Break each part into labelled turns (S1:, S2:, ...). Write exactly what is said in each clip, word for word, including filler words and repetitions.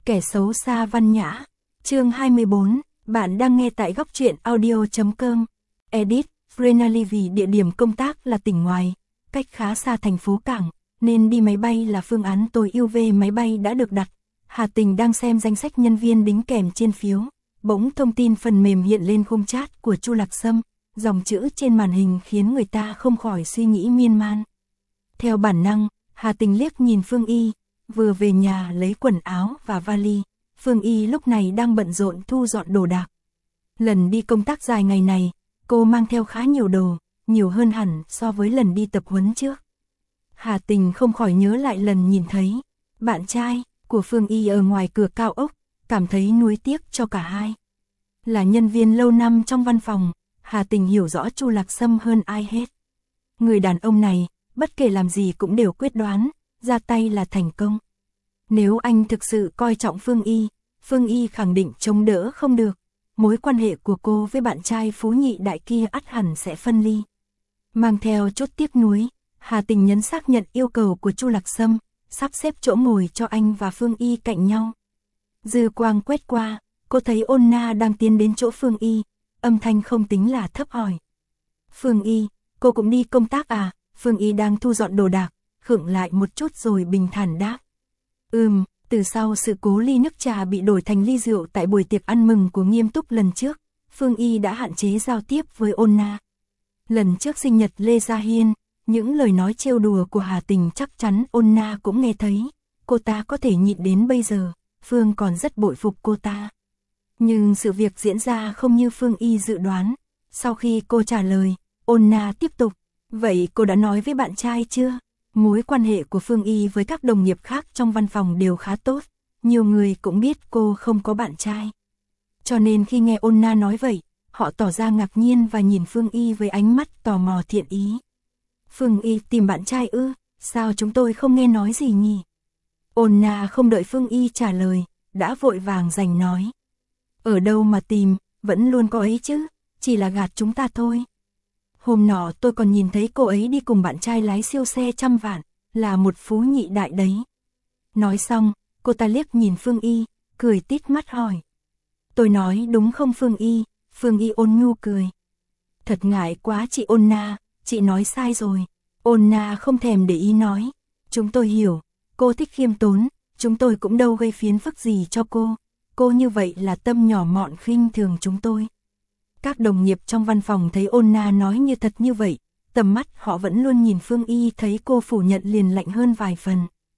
S1: Kẻ xấu xa văn nhã. Chương hai mươi bốn, bạn đang nghe tại góc truyện audio chấm com. Edit, Frenally vì địa điểm công tác là tỉnh ngoài, cách khá xa thành phố cảng, nên đi máy bay là phương án tối ưu. Về máy bay đã được đặt. Hà Tình đang xem danh sách nhân viên đính kèm trên phiếu, bỗng thông tin phần mềm hiện lên khung chat của Chu Lạc Sâm, dòng chữ trên màn hình khiến người ta không khỏi suy nghĩ miên man. Theo bản năng, Hà Tình liếc nhìn Phương Y, vừa về nhà lấy quần áo và vali. Phương Y lúc này đang bận rộn thu dọn đồ đạc. Lần đi công tác dài ngày này, cô mang theo khá nhiều đồ, nhiều hơn hẳn so với lần đi tập huấn trước. Hà Tình không khỏi nhớ lại lần nhìn thấy bạn trai của Phương Y ở ngoài cửa cao ốc, cảm thấy nuối tiếc cho cả hai. Là nhân viên lâu năm trong văn phòng, Hà Tình hiểu rõ Chu Lạc Sâm hơn ai hết. Người đàn ông này, bất kể làm gì cũng đều quyết đoán, ra tay là thành công. Nếu anh thực sự coi trọng Phương Y, Phương Y khẳng định chống đỡ không được. Mối quan hệ của cô với bạn trai phú nhị đại kia ắt hẳn sẽ phân ly. Mang theo chút tiếc nuối, Hà Tình nhấn xác nhận yêu cầu của Chu Lạc Sâm, sắp xếp chỗ ngồi cho anh và Phương Y cạnh nhau. Dư quang quét qua, cô thấy Ôn Na đang tiến đến chỗ Phương Y, âm thanh không tính là thấp hỏi. Phương Y, cô cũng đi công tác à? Phương Y đang thu dọn đồ đạc, khựng lại một chút rồi bình thản đáp. Ừm, từ sau sự cố ly nước trà bị đổi thành ly rượu tại buổi tiệc ăn mừng của Nghiêm Túc lần trước, Phương Y đã hạn chế giao tiếp với Ôn Na. Lần trước sinh nhật Lê Gia Hiên, những lời nói trêu đùa của Hà Tình chắc chắn Ôn Na cũng nghe thấy, cô ta có thể nhịn đến bây giờ, Phương còn rất bội phục cô ta. Nhưng sự việc diễn ra không như Phương Y dự đoán, sau khi cô trả lời, Ôn Na tiếp tục, vậy cô đã nói với bạn trai chưa? Mối quan hệ của Phương Y với các đồng nghiệp khác trong văn phòng đều khá tốt, nhiều người cũng biết cô không có bạn trai. Cho nên khi nghe Ôn Na nói vậy, họ tỏ ra ngạc nhiên và nhìn Phương Y với ánh mắt tò mò thiện ý. Phương Y tìm bạn trai ư? Sao chúng tôi không nghe nói gì nhỉ? Ôn Na không đợi Phương Y trả lời, đã vội vàng giành nói. Ở đâu mà tìm, vẫn luôn có ấy chứ, chỉ là gạt chúng ta thôi. Hôm nọ tôi còn nhìn thấy cô ấy đi cùng bạn trai lái siêu xe trăm vạn, là một phú nhị đại đấy. Nói xong, cô ta liếc nhìn Phương Y, cười tít mắt hỏi. Tôi nói đúng không Phương Y? Phương Y ôn nhu cười. Thật ngại quá chị Ôn Na, chị nói sai rồi. Ôn Na không thèm để ý nói. Chúng tôi hiểu, cô thích khiêm tốn, chúng tôi cũng đâu gây phiền phức gì cho cô. Cô như vậy là tâm nhỏ mọn khinh thường chúng tôi. Các đồng nghiệp trong văn phòng thấy Ôn Na nói như thật như vậy, tầm mắt họ vẫn luôn nhìn Phương Y, thấy cô phủ nhận liền lạnh hơn vài phần.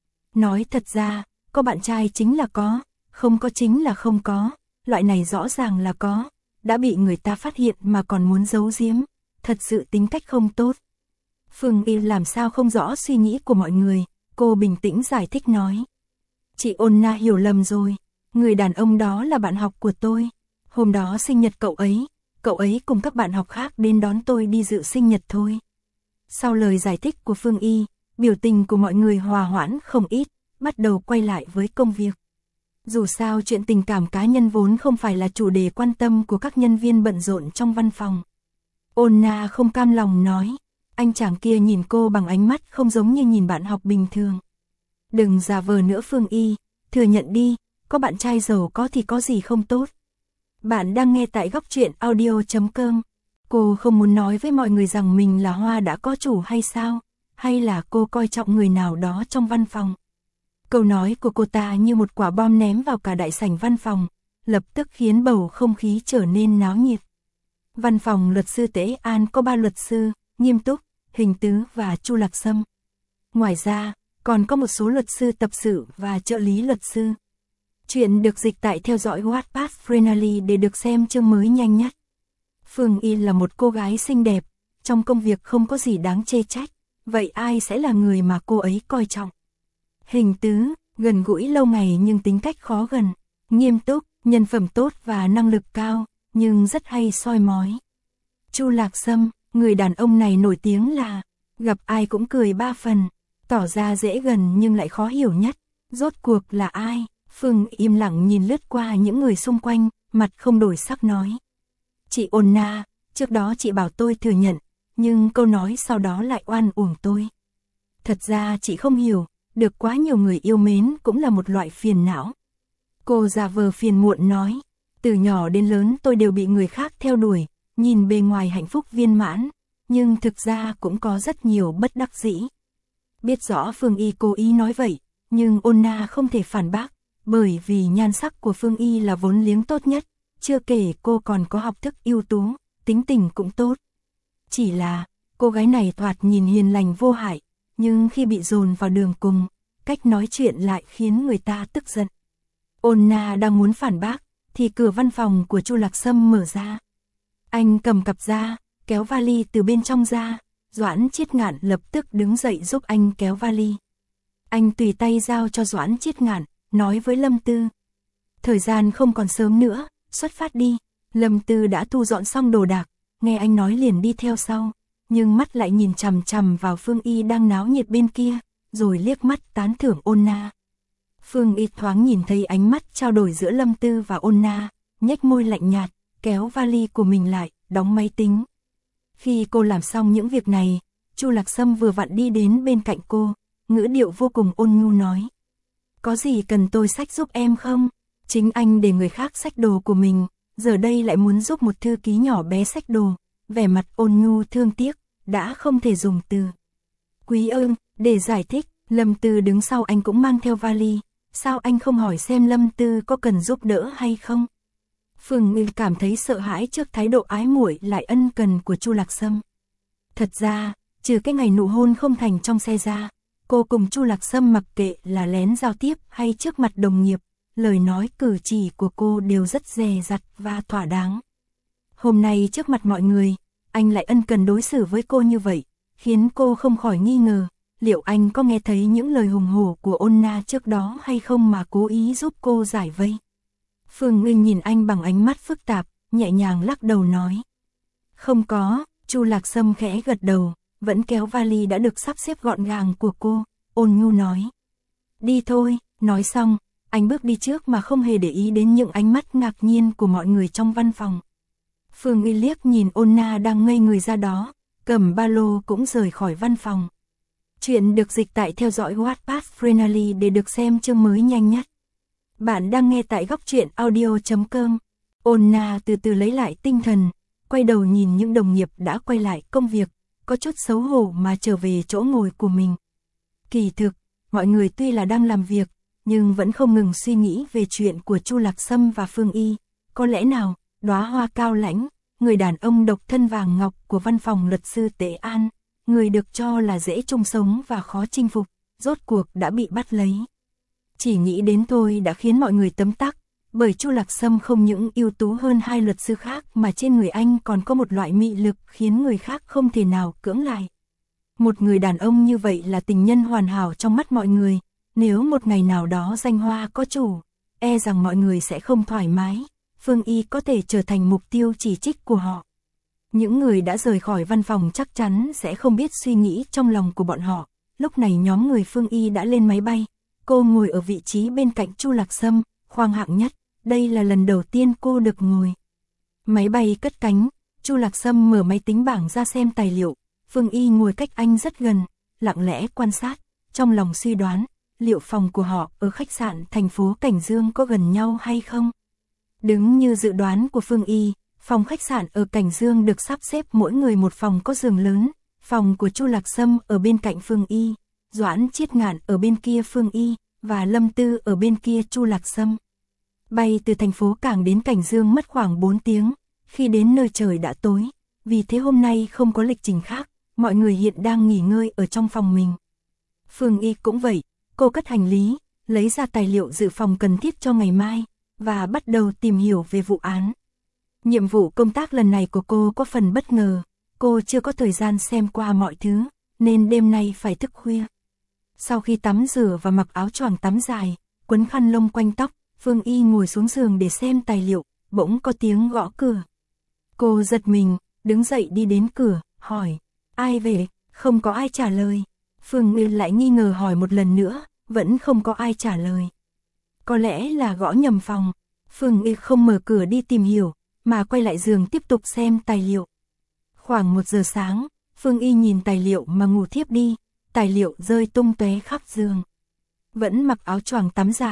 S1: Nói thật ra, có bạn trai chính là có, không có chính là không có, loại này rõ ràng là có, đã bị người ta phát hiện mà còn muốn giấu giếm, thật sự tính cách không tốt. Phương Y làm sao không rõ suy nghĩ của mọi người, cô bình tĩnh giải thích nói. Chị Ôn Na hiểu lầm rồi, người đàn ông đó là bạn học của tôi, hôm đó sinh nhật cậu ấy. Cậu ấy cùng các bạn học khác đến đón tôi đi dự sinh nhật thôi. Sau lời giải thích của Phương Y, biểu tình của mọi người hòa hoãn không ít, bắt đầu quay lại với công việc. Dù sao chuyện tình cảm cá nhân vốn không phải là chủ đề quan tâm của các nhân viên bận rộn trong văn phòng. Ôn Na không cam lòng nói, anh chàng kia nhìn cô bằng ánh mắt không giống như nhìn bạn học bình thường. Đừng giả vờ nữa Phương Y, thừa nhận đi, có bạn trai giàu có thì có gì không tốt. Bạn đang nghe tại góc truyện audio chấm com. Cô không muốn nói với mọi người rằng mình là hoa đã có chủ hay sao? Hay là cô coi trọng người nào đó trong văn phòng? Câu nói của cô ta như một quả bom ném vào cả đại sảnh văn phòng, lập tức khiến bầu không khí trở nên náo nhiệt. Văn phòng luật sư Tế An có ba luật sư, Nghiêm Túc, Hình Tứ và Chu Lạc Sâm. Ngoài ra, còn có một số luật sư tập sự và trợ lý luật sư. Chuyện được dịch tại theo dõi Wattpad Frenally để được xem chương mới nhanh nhất. Phương Y là một cô gái xinh đẹp, trong công việc không có gì đáng chê trách, vậy ai sẽ là người mà cô ấy coi trọng? Hình Tứ, gần gũi lâu ngày nhưng tính cách khó gần, Nghiêm Túc, nhân phẩm tốt và năng lực cao, nhưng rất hay soi mói. Chu Lạc Sâm, người đàn ông này nổi tiếng là, gặp ai cũng cười ba phần, tỏ ra dễ gần nhưng lại khó hiểu nhất, rốt cuộc là ai? Phương im lặng nhìn lướt qua những người xung quanh, mặt không đổi sắc nói. Chị Ôn Na, trước đó chị bảo tôi thừa nhận, nhưng câu nói sau đó lại oan uổng tôi. Thật ra chị không hiểu, được quá nhiều người yêu mến cũng là một loại phiền não. Cô giả vờ phiền muộn nói, từ nhỏ đến lớn tôi đều bị người khác theo đuổi, nhìn bề ngoài hạnh phúc viên mãn, nhưng thực ra cũng có rất nhiều bất đắc dĩ. Biết rõ Phương Y cố ý nói vậy, nhưng Onna không thể phản bác, bởi vì nhan sắc của Phương Y là vốn liếng tốt nhất, chưa kể cô còn có học thức ưu tú, tính tình cũng tốt. Chỉ là, cô gái này thoạt nhìn hiền lành vô hại, nhưng khi bị dồn vào đường cùng, cách nói chuyện lại khiến người ta tức giận. Onna đang muốn phản bác, thì cửa văn phòng của Chu Lạc Sâm mở ra. Anh cầm cặp ra, kéo vali từ bên trong ra, Doãn Chiết Ngạn lập tức đứng dậy giúp anh kéo vali. Anh tùy tay giao cho Doãn Chiết Ngạn, nói với Lâm Tư. Thời gian không còn sớm nữa, xuất phát đi. Lâm Tư đã thu dọn xong đồ đạc, nghe anh nói liền đi theo sau, nhưng mắt lại nhìn chằm chằm vào Phương Y đang náo nhiệt bên kia, rồi liếc mắt tán thưởng Onna. Phương Y thoáng nhìn thấy ánh mắt trao đổi giữa Lâm Tư và Onna, nhếch môi lạnh nhạt, kéo vali của mình lại, đóng máy tính. Khi cô làm xong những việc này, Chu Lạc Sâm vừa vặn đi đến bên cạnh cô, ngữ điệu vô cùng ôn nhu nói. Có gì cần tôi xách giúp em không? Chính anh để người khác xách đồ của mình, giờ đây lại muốn giúp một thư ký nhỏ bé xách đồ, vẻ mặt ôn nhu thương tiếc, đã không thể dùng từ. Quý ơn, để giải thích, Lâm Tư đứng sau anh cũng mang theo vali, sao anh không hỏi xem Lâm Tư có cần giúp đỡ hay không? Phương Ngư cảm thấy sợ hãi trước thái độ ái muội lại ân cần của Chu Lạc Sâm. Thật ra, trừ cái ngày nụ hôn không thành trong xe ra, cô cùng Chu Lạc Sâm mặc kệ là lén giao tiếp hay trước mặt đồng nghiệp, lời nói cử chỉ của cô đều rất dè dặt và thỏa đáng. Hôm nay trước mặt mọi người, anh lại ân cần đối xử với cô như vậy, khiến cô không khỏi nghi ngờ, liệu anh có nghe thấy những lời hùng hổ của Onna trước đó hay không mà cố ý giúp cô giải vây. Phương Ngư nhìn anh bằng ánh mắt phức tạp, nhẹ nhàng lắc đầu nói. Không có, Chu Lạc Sâm khẽ gật đầu, vẫn kéo vali đã được sắp xếp gọn gàng của cô, ôn nhu nói. Đi thôi, nói xong, anh bước đi trước mà không hề để ý đến những ánh mắt ngạc nhiên của mọi người trong văn phòng. Phương Ngư liếc nhìn Onna đang ngây người ra đó, cầm ba lô cũng rời khỏi văn phòng. Chuyện được dịch tại theo dõi Wattpad Freenally để được xem chương mới nhanh nhất. Bạn đang nghe tại góc truyện audio chấm com. Onna từ từ lấy lại tinh thần, quay đầu nhìn những đồng nghiệp đã quay lại công việc, có chút xấu hổ mà trở về chỗ ngồi của mình. Kỳ thực, mọi người tuy là đang làm việc, nhưng vẫn không ngừng suy nghĩ về chuyện của Chu Lạc Sâm và Phương Y. Có lẽ nào, đóa hoa cao lãnh, người đàn ông độc thân vàng ngọc của văn phòng luật sư Tế An, người được cho là dễ chung sống và khó chinh phục, rốt cuộc đã bị bắt lấy. Chỉ nghĩ đến thôi đã khiến mọi người tấm tắc, bởi Chu Lạc Sâm không những ưu tú hơn hai luật sư khác mà trên người anh còn có một loại mị lực khiến người khác không thể nào cưỡng lại. Một người đàn ông như vậy là tình nhân hoàn hảo trong mắt mọi người, nếu một ngày nào đó danh hoa có chủ, e rằng mọi người sẽ không thoải mái, Phương Y có thể trở thành mục tiêu chỉ trích của họ. Những người đã rời khỏi văn phòng chắc chắn sẽ không biết suy nghĩ trong lòng của bọn họ. Lúc này nhóm người Phương Y đã lên máy bay. Cô ngồi ở vị trí bên cạnh Chu Lạc Sâm, khoang hạng nhất. Đây là lần đầu tiên cô được ngồi. Máy bay cất cánh, Chu Lạc Sâm mở máy tính bảng ra xem tài liệu. Phương Y ngồi cách anh rất gần, lặng lẽ quan sát, trong lòng suy đoán, liệu phòng của họ ở khách sạn thành phố Cảnh Dương có gần nhau hay không? Đứng như dự đoán của Phương Y, phòng khách sạn ở Cảnh Dương được sắp xếp mỗi người một phòng có giường lớn, phòng của Chu Lạc Sâm ở bên cạnh Phương Y, Doãn Chiết Ngạn ở bên kia Phương Y, và Lâm Tư ở bên kia Chu Lạc Sâm. Bay từ thành phố Cảng đến Cảnh Dương mất khoảng bốn tiếng, khi đến nơi trời đã tối, vì thế hôm nay không có lịch trình khác, mọi người hiện đang nghỉ ngơi ở trong phòng mình. Phương Y cũng vậy, cô cất hành lý, lấy ra tài liệu dự phòng cần thiết cho ngày mai, và bắt đầu tìm hiểu về vụ án. Nhiệm vụ công tác lần này của cô có phần bất ngờ, cô chưa có thời gian xem qua mọi thứ, nên đêm nay phải thức khuya. Sau khi tắm rửa và mặc áo choàng tắm dài, quấn khăn lông quanh tóc, Phương Y ngồi xuống giường để xem tài liệu, bỗng có tiếng gõ cửa. Cô giật mình, đứng dậy đi đến cửa, hỏi, ai về, không có ai trả lời. Phương Y lại nghi ngờ hỏi một lần nữa, vẫn không có ai trả lời. Có lẽ là gõ nhầm phòng, Phương Y không mở cửa đi tìm hiểu, mà quay lại giường tiếp tục xem tài liệu. Khoảng một giờ sáng, Phương Y nhìn tài liệu mà ngủ thiếp đi, tài liệu rơi tung tóe khắp giường. Vẫn mặc áo choàng tắm dài,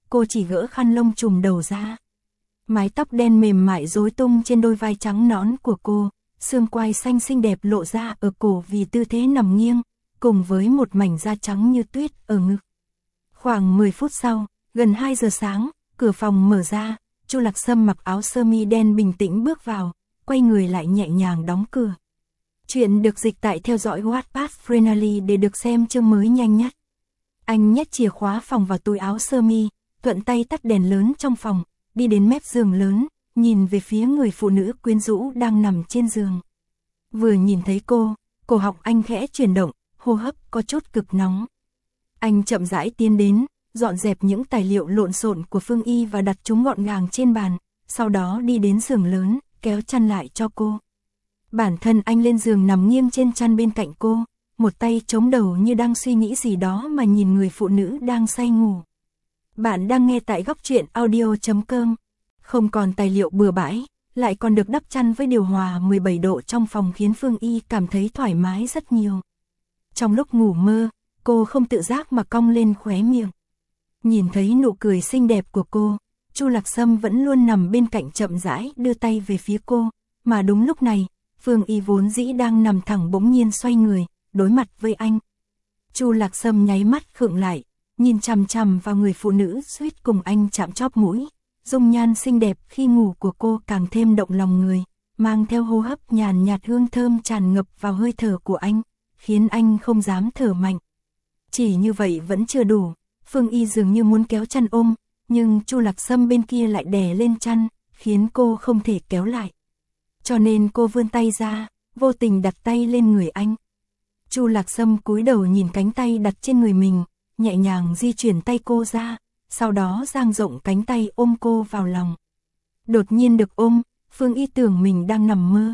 S1: cô chỉ gỡ khăn lông trùm đầu ra. Mái tóc đen mềm mại rối tung trên đôi vai trắng nõn của cô, xương quai xanh xinh đẹp lộ ra ở cổ vì tư thế nằm nghiêng, cùng với một mảnh da trắng như tuyết ở ngực. Khoảng mười phút sau, gần hai giờ sáng, cửa phòng mở ra, Chu Lạc Sâm mặc áo sơ mi đen bình tĩnh bước vào, quay người lại nhẹ nhàng đóng cửa. Chuyện được dịch tại theo dõi Wattpad Freenally để được xem chương mới nhanh nhất. Anh nhét chìa khóa phòng vào túi áo sơ mi, thuận tay tắt đèn lớn trong phòng, đi đến mép giường lớn, nhìn về phía người phụ nữ quyến rũ đang nằm trên giường. Vừa nhìn thấy cô, cổ họng anh khẽ chuyển động, hô hấp có chút cực nóng. Anh chậm rãi tiến đến, dọn dẹp những tài liệu lộn xộn của Phương Y và đặt chúng gọn gàng trên bàn, sau đó đi đến giường lớn, kéo chăn lại cho cô. Bản thân anh lên giường nằm nghiêng trên chăn bên cạnh cô, một tay chống đầu như đang suy nghĩ gì đó mà nhìn người phụ nữ đang say ngủ. Bạn đang nghe tại góc truyện audio chấm com. Không còn tài liệu bừa bãi, lại còn được đắp chăn với điều hòa mười bảy độ trong phòng khiến Phương Y cảm thấy thoải mái rất nhiều. Trong lúc ngủ mơ, cô không tự giác mà cong lên khóe miệng. Nhìn thấy nụ cười xinh đẹp của cô, Chu Lạc Sâm vẫn luôn nằm bên cạnh chậm rãi đưa tay về phía cô, mà đúng lúc này, Phương Y vốn dĩ đang nằm thẳng bỗng nhiên xoay người, đối mặt với anh. Chu Lạc Sâm nháy mắt khựng lại, nhìn chằm chằm vào người phụ nữ suýt cùng anh chạm chóp mũi, dung nhan xinh đẹp khi ngủ của cô càng thêm động lòng người, mang theo hô hấp nhàn nhạt hương thơm tràn ngập vào hơi thở của anh, khiến anh không dám thở mạnh. Chỉ như vậy vẫn chưa đủ, Phương Y dường như muốn kéo chăn ôm, nhưng Chu Lạc Sâm bên kia lại đè lên chăn, khiến cô không thể kéo lại. Cho nên cô vươn tay ra, vô tình đặt tay lên người anh. Chu Lạc Sâm cúi đầu nhìn cánh tay đặt trên người mình, nhẹ nhàng di chuyển tay cô ra, sau đó dang rộng cánh tay ôm cô vào lòng. Đột nhiên được ôm, Phương Y tưởng mình đang nằm mơ.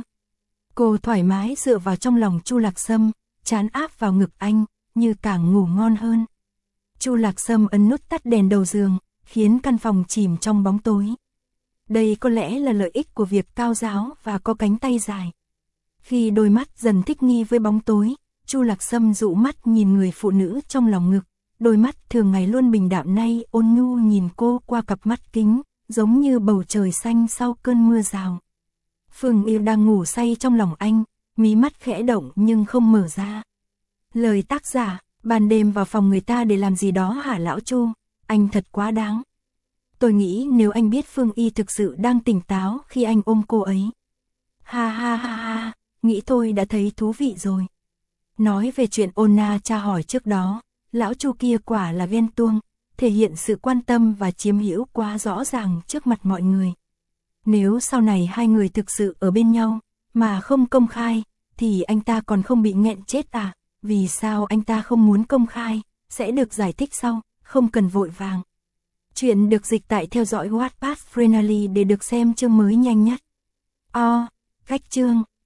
S1: Cô thoải mái dựa vào trong lòng Chu Lạc Sâm, trán áp vào ngực anh, như càng ngủ ngon hơn. Chu Lạc Sâm ấn nút tắt đèn đầu giường, khiến căn phòng chìm trong bóng tối. Đây có lẽ là lợi ích của việc cao ráo và có cánh tay dài. Khi đôi mắt dần thích nghi với bóng tối, Chu Lạc Sâm dụ mắt nhìn người phụ nữ trong lòng ngực, đôi mắt thường ngày luôn bình đạm nay ôn nhu nhìn cô qua cặp mắt kính, giống như bầu trời xanh sau cơn mưa rào. Phương Y đang ngủ say trong lòng anh, mí mắt khẽ động nhưng không mở ra. Lời tác giả, ban đêm vào phòng người ta để làm gì đó hả lão Chu, anh thật quá đáng. Tôi nghĩ nếu anh biết Phương Y thực sự đang tỉnh táo khi anh ôm cô ấy. Ha ha ha ha, nghĩ thôi đã thấy thú vị rồi. Nói về chuyện Onna tra hỏi trước đó, lão Chu kia quả là ghen tuông, thể hiện sự quan tâm và chiếm hữu quá rõ ràng trước mặt mọi người. Nếu sau này hai người thực sự ở bên nhau, mà không công khai, thì anh ta còn không bị nghẹn chết à? Vì sao anh ta không muốn công khai, sẽ được giải thích sau, không cần vội vàng. Chuyện được dịch tại theo dõi Wattpad Freenally để được xem chương mới nhanh nhất. O, cách chương.